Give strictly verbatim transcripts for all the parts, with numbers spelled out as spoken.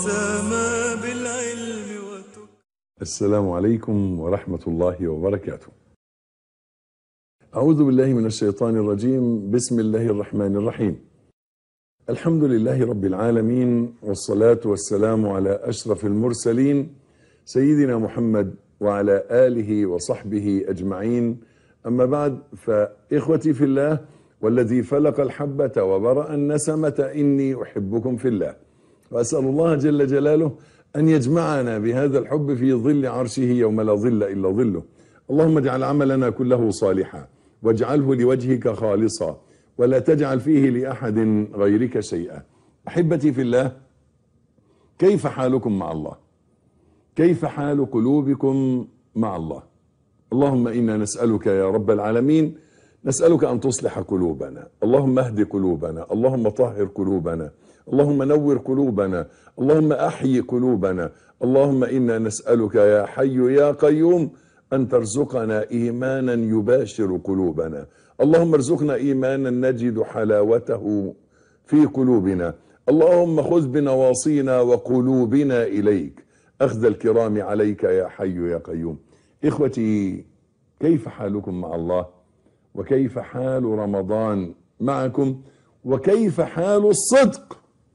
وسما بالعلم وتك. السلام عليكم ورحمة الله وبركاته. أعوذ بالله من الشيطان الرجيم. بسم الله الرحمن الرحيم. الحمد لله رب العالمين، والصلاة والسلام على أشرف المرسلين سيدنا محمد وعلى آله وصحبه أجمعين. أما بعد، فإخوتي في الله والذي فلق الحبة وبرأ النسمة إني أحبكم في الله، وأسأل الله جل جلاله أن يجمعنا بهذا الحب في ظل عرشه يوم لا ظل إلا ظله. اللهم اجعل عملنا كله صالحا واجعله لوجهك خالصا ولا تجعل فيه لأحد غيرك شيئا. أحبتي في الله، كيف حالكم مع الله؟ كيف حال قلوبكم مع الله؟ اللهم إنا نسألك يا رب العالمين، نسألك أن تصلح قلوبنا. اللهم اهد قلوبنا، اللهم طهر قلوبنا، اللهم نور قلوبنا، اللهم أحيي قلوبنا. اللهم إنا نسألك يا حي يا قيوم أن ترزقنا إيمانا يباشر قلوبنا. اللهم ارزقنا إيمانا نجد حلاوته في قلوبنا. اللهم خذ بنواصينا وقلوبنا إليك أخذ الكرام عليك يا حي يا قيوم. إخوتي، كيف حالكم مع الله؟ وكيف حال رمضان معكم؟ وكيف حال الصدق؟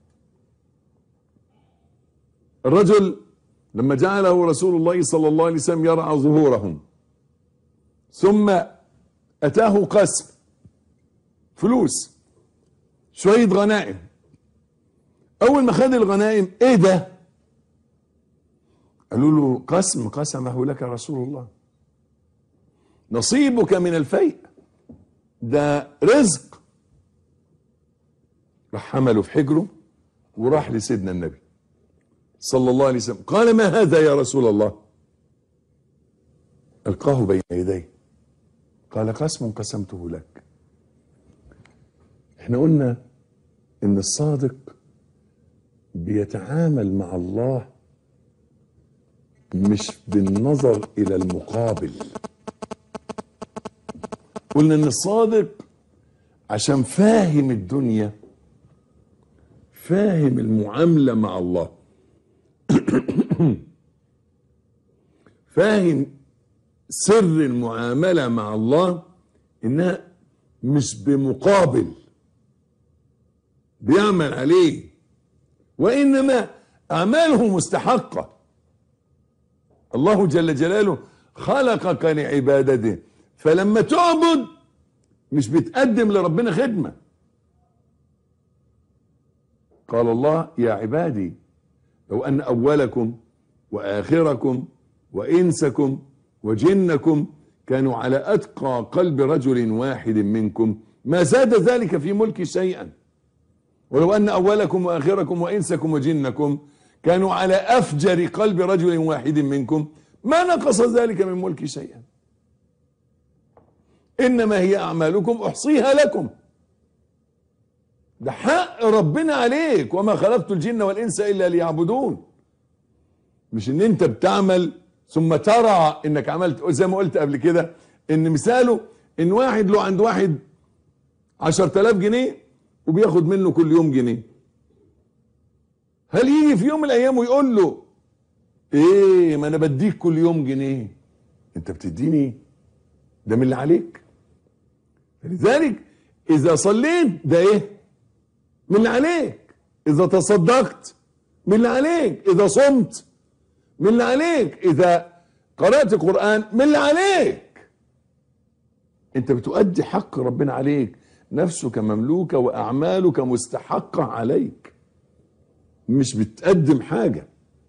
الرجل لما جعله رسول الله صلى الله عليه وسلم يرعى ظهورهم، ثم أتاه قسم فلوس، شوية غنائم. أول ما خد الغنائم، إيه ده؟ قالوا له قسم قسمه لك رسول الله، نصيبك من الفيء، ده رزق. راح حمله في حجره وراح لسيدنا النبي صلى الله عليه وسلم. قال: ما هذا يا رسول الله؟ ألقاه بين يديه، قال: قسم قسمته لك. احنا قلنا ان الصادق بيتعامل مع الله مش بالنظر الى المقابل. قلنا ان الصادق عشان فاهم الدنيا، فاهم المعاملة مع الله، فاهم سر المعاملة مع الله، انها مش بمقابل بيعمل عليه، وانما اعماله مستحقة. الله جل جلاله خلقك لعبادته، فلما تعبد مش بتقدم لربنا خدمة. قال الله: يا عبادي لو أن أولكم وآخركم وإنسكم وجنكم كانوا على أتقى قلب رجل واحد منكم ما زاد ذلك في ملكي شيئا، ولو أن أولكم وآخركم وإنسكم وجنكم كانوا على أفجر قلب رجل واحد منكم ما نقص ذلك من ملكي شيئا، إنما هي أعمالكم أحصيها لكم. ده حق ربنا عليك، وما خلقت الجن والإنس إلا ليعبدون. مش إن أنت بتعمل ثم ترى إنك عملت، زي ما قلت قبل كده إن مثاله إن واحد له عند واحد عشرة آلاف جنيه وبياخد منه كل يوم جنيه، هل يجي في يوم من الأيام ويقول له: إيه ما أنا بديك كل يوم جنيه، أنت بتديني ده من اللي عليك. لذلك إذا صليت ده إيه؟ من اللي عليك. إذا تصدقت من اللي عليك. إذا صمت من اللي عليك. إذا قرأت القرآن من اللي عليك. أنت بتؤدي حق ربنا عليك، نفسك مملوكة وأعمالك مستحقة عليك، مش بتقدم حاجة.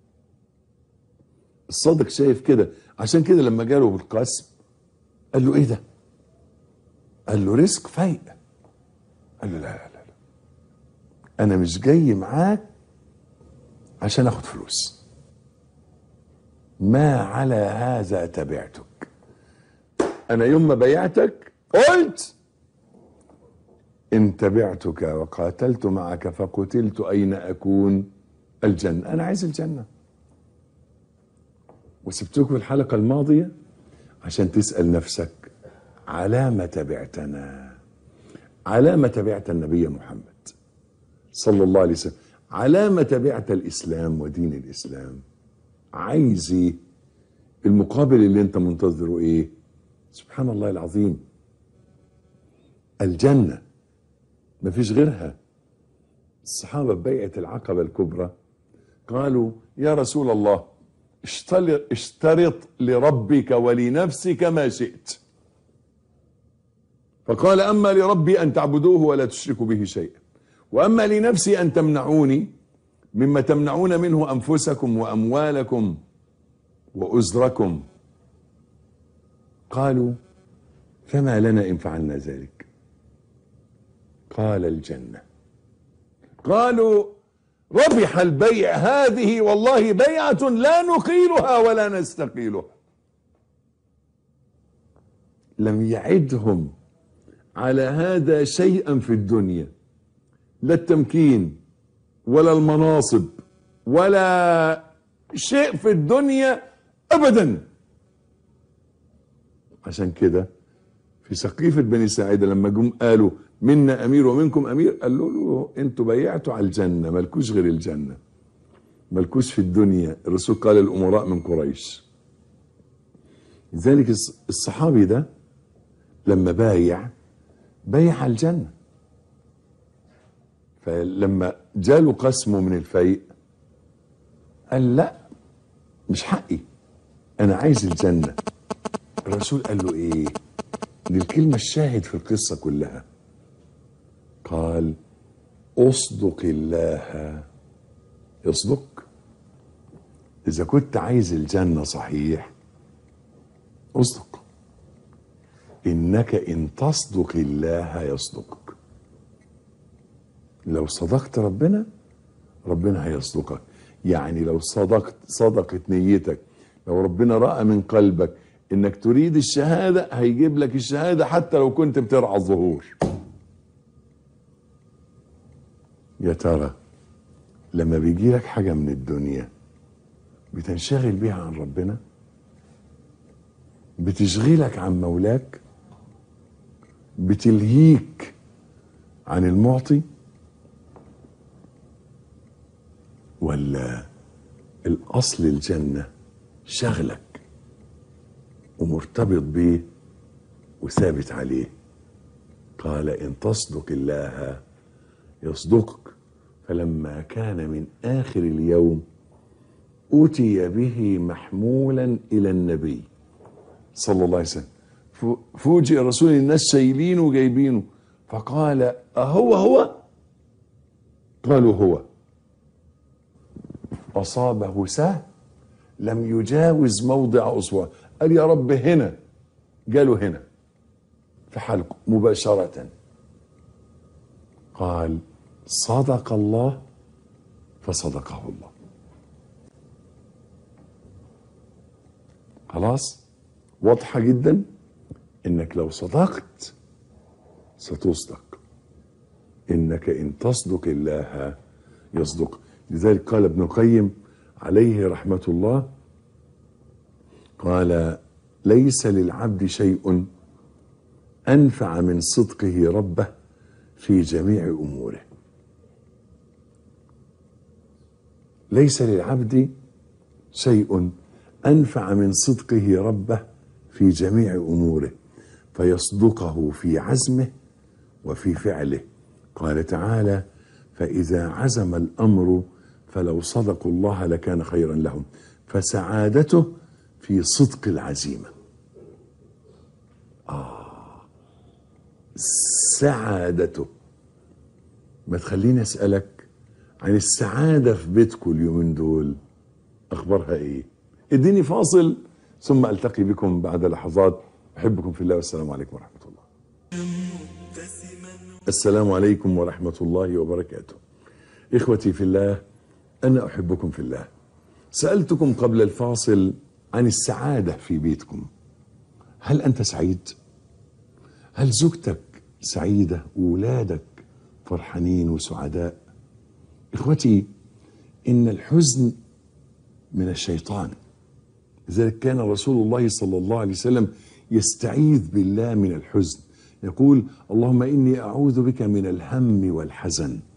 الصادق شايف كده، عشان كده لما جاله بالقسم قال له: إيه ده؟ قال له: رزق فايق. قال له: لا لا لا، أنا مش جاي معاك عشان أخد فلوس، ما على هذا تبعتك. أنا يوم ما بيعتك قلت: إن تبعتك وقاتلت معك فقتلت أين أكون؟ الجنة. أنا عايز الجنة. وسبتكم الحلقة الماضية عشان تسأل نفسك: على ما تبعتنا؟ على ما تبعت النبي محمد صلى الله عليه وسلم؟ على ما تبعت الإسلام ودين الإسلام. عايز ايه؟ المقابل اللي انت منتظره ايه؟ سبحان الله العظيم، الجنة مفيش غيرها. الصحابة ببيعة العقبة الكبرى قالوا يا رسول الله اشترط لربك ولنفسك ما شئت. فقال أما لربي أن تعبدوه ولا تشركوا به شيئا، وأما لنفسي أن تمنعوني مما تمنعون منه أنفسكم وأموالكم وأزركم. قالوا فما لنا إن فعلنا ذلك؟ قال الجنة. قالوا ربح البيع، هذه والله بيعة لا نقيلها ولا نستقيلها. لم يعدهم على هذا شيئا في الدنيا، لا التمكين ولا المناصب ولا شيء في الدنيا ابدا. عشان كده في سقيفة بني ساعدة لما جم قالوا منا امير ومنكم امير، قالوا له انتوا بيعتوا على الجنة، مالكوش غير الجنة، مالكوش في الدنيا. الرسول قال الامراء من قريش. لذلك الصحابي ده لما بايع بايع على الجنة، فلما جاله قسمه من الفيء قال لا مش حقي، انا عايز الجنة. الرسول قال له ايه؟ دي الكلمة الشاهد في القصة كلها. قال اصدق الله يصدق. اذا كنت عايز الجنة صحيح اصدق، انك ان تصدق الله يصدقك. لو صدقت ربنا ربنا هيصدقك. يعني لو صدقت صدقت نيتك، لو ربنا رأى من قلبك انك تريد الشهادة هيجيب لك الشهادة حتى لو كنت بترعى الظهور. يا ترى لما بيجي لك حاجة من الدنيا بتنشغل بيها عن ربنا؟ بتشغلك عن مولاك؟ بتلهيك عن المعطي؟ ولا الأصل الجنة شغلك ومرتبط بيه وثابت عليه؟ قال إن تصدق الله يصدقك. فلما كان من آخر اليوم أتي به محمولا إلى النبي صلى الله عليه وسلم. فوجئ رسول الناس شايلينه وجايبينه، فقال أهو هو؟ قالوا هو. أصابه سهم لم يجاوز موضع أصبعه. قال يا رب هنا، جاله هنا في حلقه مباشرة. قال صدق الله فصدقه الله. خلاص واضحة جدا انك لو صدقت ستصدق، انك ان تصدق الله يصدق. لذلك قال ابن القيم عليه رحمة الله، قال ليس للعبد شيء أنفع من صدقه ربه في جميع أموره. ليس للعبد شيء أنفع من صدقه ربه في جميع أموره فيصدقه في عزمه وفي فعله. قال تعالى فإذا عزم الأمر فلو صدقوا الله لكان خيرا لهم. فسعادته في صدق العزيمة. آه سعادته. ما تخليني أسألك عن السعادة في بيتكم اليومين دول، أخبارها إيه؟ اديني فاصل ثم ألتقي بكم بعد لحظات. أحبكم في الله والسلام عليكم ورحمة الله. السلام عليكم ورحمة الله وبركاته. إخوتي في الله، أنا أحبكم في الله. سألتكم قبل الفاصل عن السعادة في بيتكم. هل أنت سعيد؟ هل زوجتك سعيدة وولادك فرحانين وسعداء؟ إخوتي، إن الحزن من الشيطان. لذلك كان رسول الله صلى الله عليه وسلم يستعيذ بالله من الحزن، يقول اللهم إني أعوذ بك من الهم والحزن.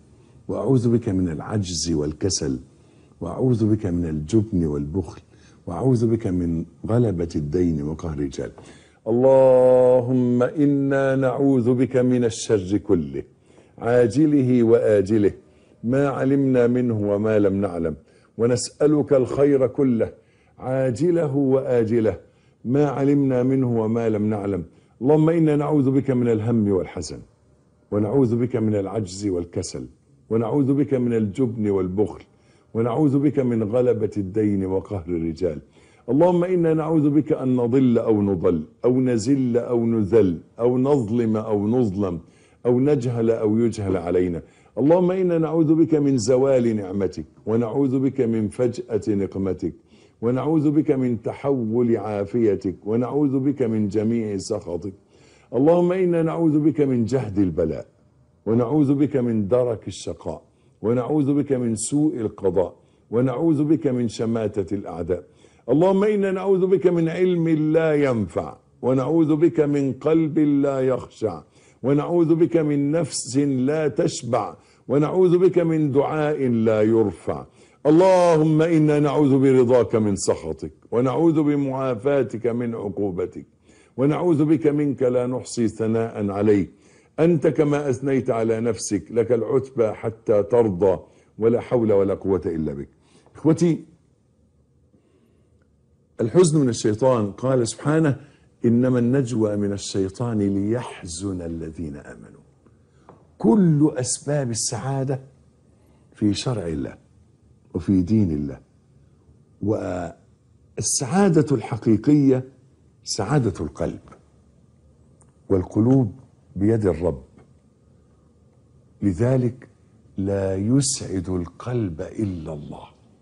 وأعوذ بك من العجز والكسل، وأعوذ بك من الجبن والبخل، وأعوذ بك من غلبة الدين وقهر الرجال. اللهم إنا نعوذ بك من الشر كله عاجله وآجله ما علمنا منه وما لم نعلم، ونسألك الخير كله عاجله وآجله ما علمنا منه وما لم نعلم. اللهم إنا نعوذ بك من الهم والحزن، ونعوذ بك من العجز والكسل، ونعوذ بك من الجبن والبخل، ونعوذ بك من غلبة الدين وقهر الرجال. اللهم إنا نعوذ بك أن نضل أو نضل أو نزل أو نذل أو نظلم أو نظلم أو نجهل أو يجهل علينا. اللهم إنا نعوذ بك من زوال نعمتك، ونعوذ بك من فجأة نقمتك، ونعوذ بك من تحول عافيتك، ونعوذ بك من جميع سخطك. اللهم إنا نعوذ بك من جهد البلاء، ونعوذ بك من درك الشقاء، ونعوذ بك من سوء القضاء، ونعوذ بك من شماتة الأعداء. اللهم إنا نعوذ بك من علم لا ينفع، ونعوذ بك من قلب لا يخشع، ونعوذ بك من نفس لا تشبع، ونعوذ بك من دعاء لا يرفع. اللهم إنا نعوذ برضاك من سخطك، ونعوذ بمعافاتك من عقوبتك، ونعوذ بك منك لا نحصي ثناء عليك أنت كما أثنيت على نفسك، لك العتبى حتى ترضى، ولا حول ولا قوة إلا بك. إخوتي، الحزن من الشيطان. قال سبحانه: إنما النجوى من الشيطان ليحزن الذين آمنوا. كل أسباب السعادة في شرع الله وفي دين الله، والسعادة الحقيقية سعادة القلب، والقلوب بيد الرب. لذلك لا يسعد القلب إلا الله.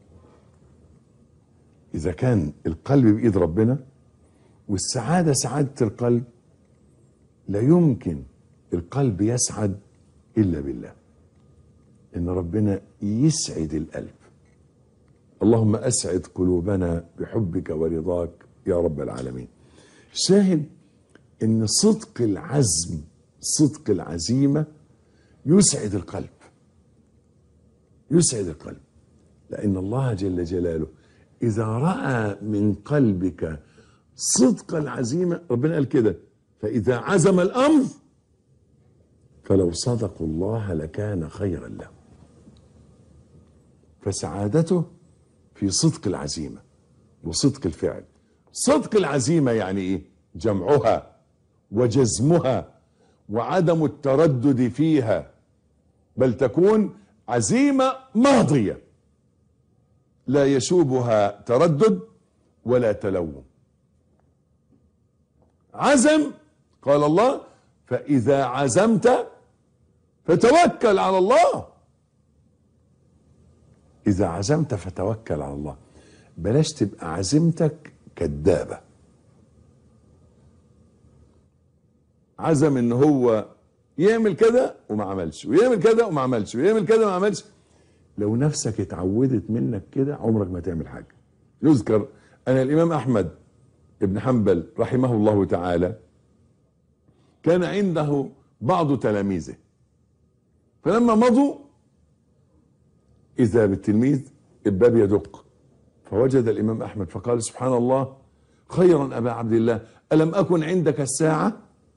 إذا كان القلب بإيد ربنا والسعادة سعادة القلب، لا يمكن القلب يسعد إلا بالله، إن ربنا يسعد القلب. اللهم أسعد قلوبنا بحبك ورضاك يا رب العالمين. شاهد إن صدق العزم، صدق العزيمة يسعد القلب، يسعد القلب، لأن الله جل جلاله إذا رأى من قلبك صدق العزيمة، ربنا قال كده: فإذا عزم الأمر فلو صدقوا الله لكان خيرا لهم. فسعادته في صدق العزيمة وصدق الفعل. صدق العزيمة يعني إيه؟ جمعها وجزمها وعدم التردد فيها، بل تكون عزيمة ماضية لا يشوبها تردد ولا تلوم. عزم، قال الله: فإذا عزمت فتوكل على الله. إذا عزمت فتوكل على الله. بلاش تبقى عزيمتك كدابة. عزم ان هو يعمل كده وما عملش، ويعمل كده وما عملش، ويعمل كده وما عملش. لو نفسك اتعودت منك كده عمرك ما تعمل حاجة. يذكر أن الإمام أحمد بن حنبل رحمه الله تعالى كان عنده بعض تلاميذه، فلما مضوا إذا بالتلميذ الباب يدق، فوجد الإمام أحمد فقال: سبحان الله، خيرا أبا عبد الله، ألم أكن عندك الساعة